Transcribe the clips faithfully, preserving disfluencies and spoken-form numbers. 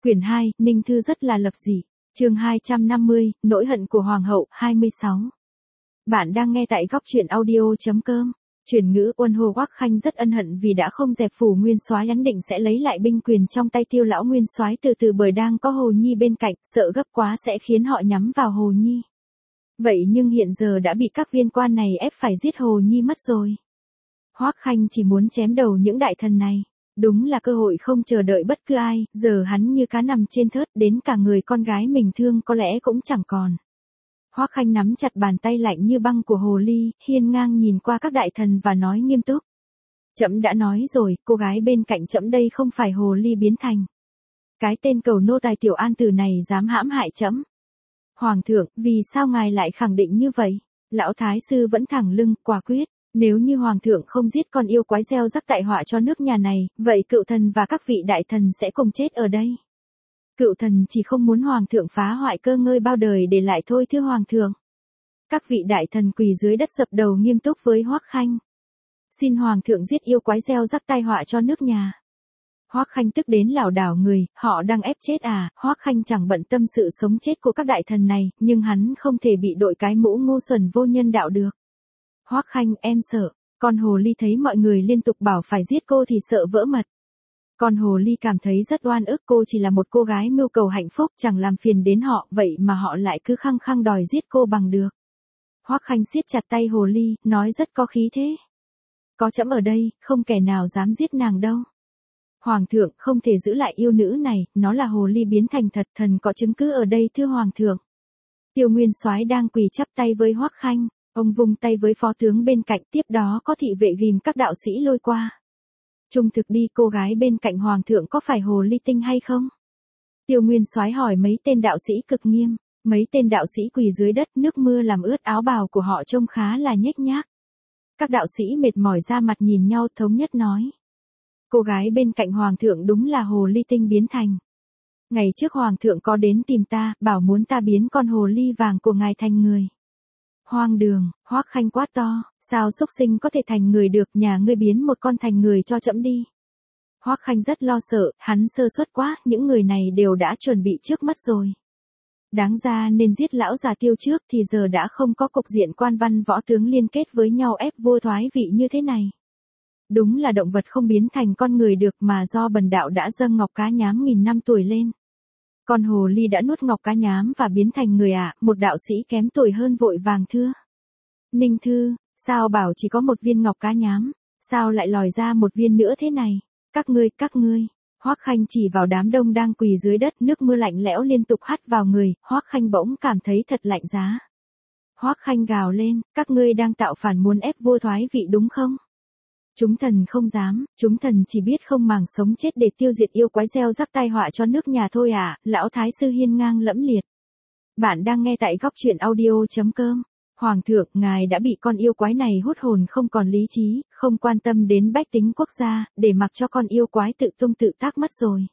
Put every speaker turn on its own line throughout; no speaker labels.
Quyển hai, Ninh Thư rất là lập dị. Chương hai trăm năm mươi, Nỗi hận của Hoàng hậu, hai mươi sáu. Bạn đang nghe tại góc truyện audio chấm com. Chuyển ngữ Uân Hồ Hoắc Khanh rất ân hận vì đã không dẹp phủ Nguyên Soái, ấn định sẽ lấy lại binh quyền trong tay Tiêu lão Nguyên Soái từ từ, bởi đang có Hồ Nhi bên cạnh, sợ gấp quá sẽ khiến họ nhắm vào Hồ Nhi. Vậy nhưng hiện giờ đã bị các viên quan này ép phải giết Hồ Nhi mất rồi. Hoắc Khanh chỉ muốn chém đầu những đại thần này. Đúng là cơ hội không chờ đợi bất cứ ai, giờ hắn như cá nằm trên thớt, đến cả người con gái mình thương có lẽ cũng chẳng còn. Hoắc Khanh nắm chặt bàn tay lạnh như băng của Hồ Ly, hiên ngang nhìn qua các đại thần và nói nghiêm túc. Trẫm đã nói rồi, cô gái bên cạnh trẫm đây không phải Hồ Ly biến thành. Cái tên cầu nô tài Tiểu An Tử này dám hãm hại trẫm. Hoàng thượng, vì sao ngài lại khẳng định như vậy? Lão Thái sư vẫn thẳng lưng, quả quyết. Nếu như Hoàng thượng không giết con yêu quái gieo rắc tại họa cho nước nhà này, vậy cựu thần và các vị đại thần sẽ cùng chết ở đây. Cựu thần chỉ không muốn Hoàng thượng phá hoại cơ ngơi bao đời để lại thôi thưa Hoàng thượng. Các vị đại thần quỳ dưới đất dập đầu nghiêm túc với Hoắc Khanh. Xin Hoàng thượng giết yêu quái gieo rắc tai họa cho nước nhà. Hoắc Khanh tức đến lảo đảo người, họ đang ép chết à? Hoắc Khanh chẳng bận tâm sự sống chết của các đại thần này, nhưng hắn không thể bị đội cái mũ ngu xuẩn vô nhân đạo được. Hoắc Khanh, em sợ. Con Hồ Ly thấy mọi người liên tục bảo phải giết cô thì sợ vỡ mật. Con Hồ Ly cảm thấy rất oan ức, cô chỉ là một cô gái mưu cầu hạnh phúc, chẳng làm phiền đến họ, vậy mà họ lại cứ khăng khăng đòi giết cô bằng được. Hoắc Khanh siết chặt tay Hồ Ly, nói rất có khí thế. Có trẫm ở đây, không kẻ nào dám giết nàng đâu. Hoàng thượng, không thể giữ lại yêu nữ này, nó là Hồ Ly biến thành thật, thần có chứng cứ ở đây thưa Hoàng thượng. Tiêu Nguyên Soái đang quỳ chắp tay với Hoắc Khanh. Ông vung tay với phó tướng bên cạnh, tiếp đó có thị vệ ghim các đạo sĩ lôi qua. Trung thực đi, cô gái bên cạnh Hoàng thượng có phải Hồ Ly tinh hay không? Tiêu Nguyên Soái hỏi mấy tên đạo sĩ cực nghiêm. Mấy tên đạo sĩ quỳ dưới đất, nước mưa làm ướt áo bào của họ trông khá là nhếch nhác. Các đạo sĩ mệt mỏi ra mặt nhìn nhau thống nhất nói. Cô gái bên cạnh Hoàng thượng đúng là Hồ Ly tinh biến thành. Ngày trước Hoàng thượng có đến tìm ta, bảo muốn ta biến con Hồ Ly vàng của ngài thành người. Hoang đường, Hoắc Khanh quát to, sao xúc sinh có thể thành người được, nhà ngươi biến một con thành người cho trẫm đi. Hoắc Khanh rất lo sợ, hắn sơ suất quá, những người này đều đã chuẩn bị trước mất rồi. Đáng ra nên giết lão già Tiêu trước thì giờ đã không có cục diện quan văn võ tướng liên kết với nhau ép vua thoái vị như thế này. Đúng là động vật không biến thành con người được mà do bần đạo đã dâng ngọc cá nhám nghìn năm tuổi lên. Con Hồ Ly đã nuốt ngọc cá nhám và biến thành người ạ, à, một đạo sĩ kém tuổi hơn vội vàng thưa. Ninh Thư, sao bảo chỉ có một viên ngọc cá nhám, sao lại lòi ra một viên nữa thế này? Các ngươi, các ngươi. Hoắc Khanh chỉ vào đám đông đang quỳ dưới đất, nước mưa lạnh lẽo liên tục hắt vào người, Hoắc Khanh bỗng cảm thấy thật lạnh giá. Hoắc Khanh gào lên, các ngươi đang tạo phản muốn ép vua thoái vị đúng không? Chúng thần không dám, chúng thần chỉ biết không màng sống chết để tiêu diệt yêu quái gieo rắc tai họa cho nước nhà thôi à, lão thái sư hiên ngang lẫm liệt. Bạn đang nghe tại góc truyện audio chấm com. Hoàng thượng, ngài đã bị con yêu quái này hút hồn không còn lý trí, không quan tâm đến bách tính quốc gia, để mặc cho con yêu quái tự tung tự tác mất rồi.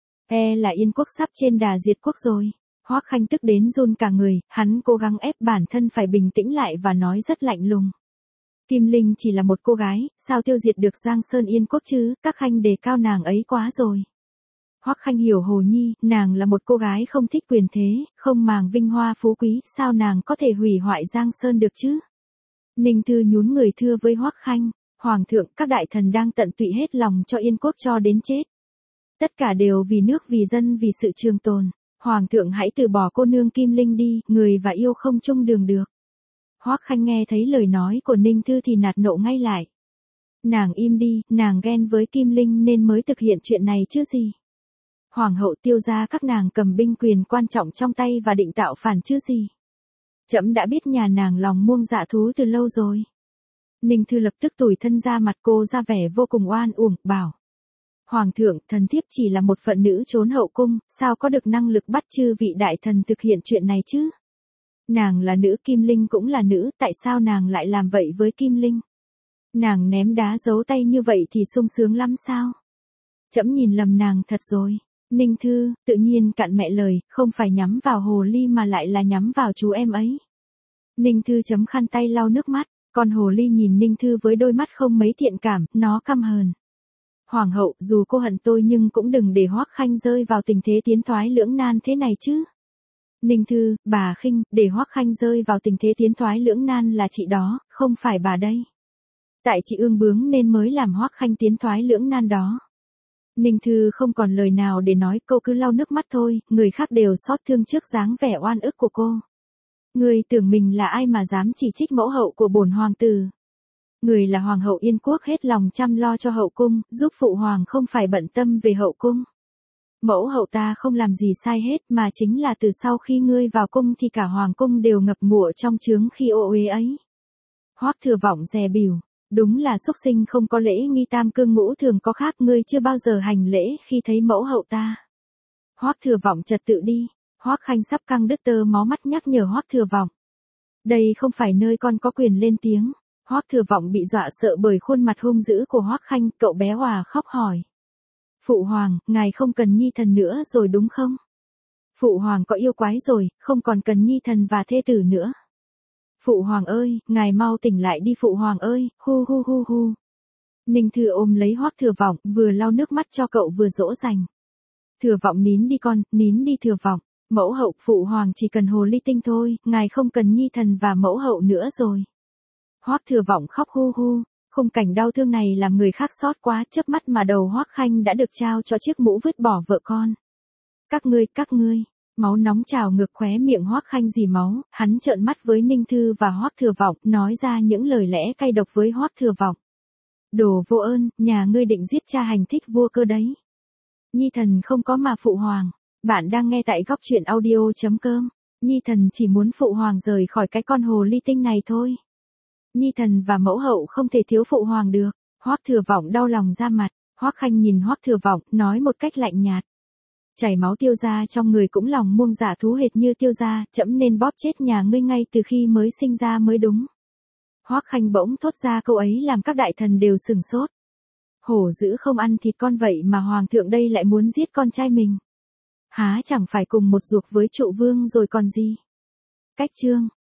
E là Yên quốc sắp trên đà diệt quốc rồi. Hoắc Khanh tức đến run cả người, hắn cố gắng ép bản thân phải bình tĩnh lại và nói rất lạnh lùng. Kim Linh chỉ là một cô gái, sao tiêu diệt được Giang Sơn Yên quốc chứ, các khanh đề cao nàng ấy quá rồi. Hoắc Khanh hiểu Hồ Nhi, nàng là một cô gái không thích quyền thế, không màng vinh hoa phú quý, sao nàng có thể hủy hoại Giang Sơn được chứ? Ninh Thư nhún người thưa với Hoắc Khanh, Hoàng thượng, các đại thần đang tận tụy hết lòng cho Yên quốc cho đến chết. Tất cả đều vì nước vì dân vì sự trường tồn, Hoàng thượng hãy từ bỏ cô nương Kim Linh đi, người và yêu không chung đường được. Hoắc Khanh nghe thấy lời nói của Ninh Thư thì nạt nộ ngay lại. Nàng im đi, nàng ghen với Kim Linh nên mới thực hiện chuyện này chứ gì. Hoàng hậu Tiêu gia các nàng cầm binh quyền quan trọng trong tay và định tạo phản chứ gì. Trẫm đã biết nhà nàng lòng muông dạ thú từ lâu rồi. Ninh Thư lập tức tủi thân ra mặt, cô ra vẻ vô cùng oan uổng, bảo. Hoàng thượng, thần thiếp chỉ là một phận nữ trốn hậu cung, sao có được năng lực bắt chư vị đại thần thực hiện chuyện này chứ? Nàng là nữ, Kim Linh cũng là nữ, tại sao nàng lại làm vậy với Kim Linh? Nàng ném đá giấu tay như vậy thì sung sướng lắm sao? Trẫm nhìn lầm nàng thật rồi. Ninh Thư, tự nhiên cạn mẹ lời, không phải nhắm vào Hồ Ly mà lại là nhắm vào chú em ấy. Ninh Thư chấm khăn tay lau nước mắt, con Hồ Ly nhìn Ninh Thư với đôi mắt không mấy thiện cảm, nó căm hờn. Hoàng hậu, dù cô hận tôi nhưng cũng đừng để Hoắc Khanh rơi vào tình thế tiến thoái lưỡng nan thế này chứ. Ninh Thư, bà khinh, để Hoắc Khanh rơi vào tình thế tiến thoái lưỡng nan là chị đó, không phải bà đây. Tại chị ương bướng nên mới làm Hoắc Khanh tiến thoái lưỡng nan đó. Ninh Thư không còn lời nào để nói, cô cứ lau nước mắt thôi, người khác đều xót thương trước dáng vẻ oan ức của cô. Người tưởng mình là ai mà dám chỉ trích mẫu hậu của bổn hoàng tử. Người là hoàng hậu Yên Quốc hết lòng chăm lo cho hậu cung, giúp phụ hoàng không phải bận tâm về hậu cung. Mẫu hậu ta không làm gì sai hết mà chính là từ sau khi ngươi vào cung thì cả hoàng cung đều ngập ngụa trong chướng khi ô uế ấy. Hoắc Thừa Vọng dè bỉu, đúng là xúc sinh không có lễ nghi tam cương ngũ thường có khác, ngươi chưa bao giờ hành lễ khi thấy mẫu hậu ta. Hoắc Thừa Vọng trật tự đi, Hoắc Khanh sắp căng đứt tơ máu mắt nhắc nhở Hoắc Thừa Vọng. Đây không phải nơi con có quyền lên tiếng. Hoắc Thừa Vọng bị dọa sợ bởi khuôn mặt hung dữ của Hoắc Khanh, cậu bé Hòa khóc hỏi. Phụ hoàng, ngài không cần nhi thần nữa rồi đúng không? Phụ hoàng có yêu quái rồi, không còn cần nhi thần và thê tử nữa. Phụ hoàng ơi, ngài mau tỉnh lại đi phụ hoàng ơi, hu hu hu hu. Ninh Thư ôm lấy Hoắc Thừa Vọng, vừa lau nước mắt cho cậu vừa dỗ dành. Thừa Vọng nín đi con, nín đi Thừa Vọng. Mẫu hậu, phụ hoàng chỉ cần hồ ly tinh thôi, ngài không cần nhi thần và mẫu hậu nữa rồi. Hoắc Thừa Vọng khóc hu hu, khung cảnh đau thương này làm người khác xót quá, chớp mắt mà đầu Hoắc Khanh đã được trao cho chiếc mũ vứt bỏ vợ con. Các ngươi, các ngươi, máu nóng trào ngược khóe miệng Hoắc Khanh dì máu, hắn trợn mắt với Ninh Thư và Hoắc Thừa Vọng, nói ra những lời lẽ cay độc với Hoắc Thừa Vọng. Đồ vô ơn, nhà ngươi định giết cha hành thích vua cơ đấy. Nhi thần không có mà phụ hoàng. Bạn đang nghe tại góc truyện audio chấm com. Nhi thần chỉ muốn phụ hoàng rời khỏi cái con hồ ly tinh này thôi. Nhi thần và mẫu hậu không thể thiếu phụ hoàng được. Hoắc Thừa Vọng đau lòng ra mặt. Hoắc Khanh nhìn Hoắc Thừa Vọng, nói một cách lạnh nhạt. Chảy máu Tiêu gia trong người cũng lòng muông dạ thú hệt như Tiêu gia, trẫm nên bóp chết nhà ngươi ngay từ khi mới sinh ra mới đúng. Hoắc Khanh bỗng thốt ra câu ấy làm các đại thần đều sừng sốt. Hổ dữ không ăn thịt con vậy mà hoàng thượng đây lại muốn giết con trai mình. Há chẳng phải cùng một ruột với trụ vương rồi còn gì. Cách chương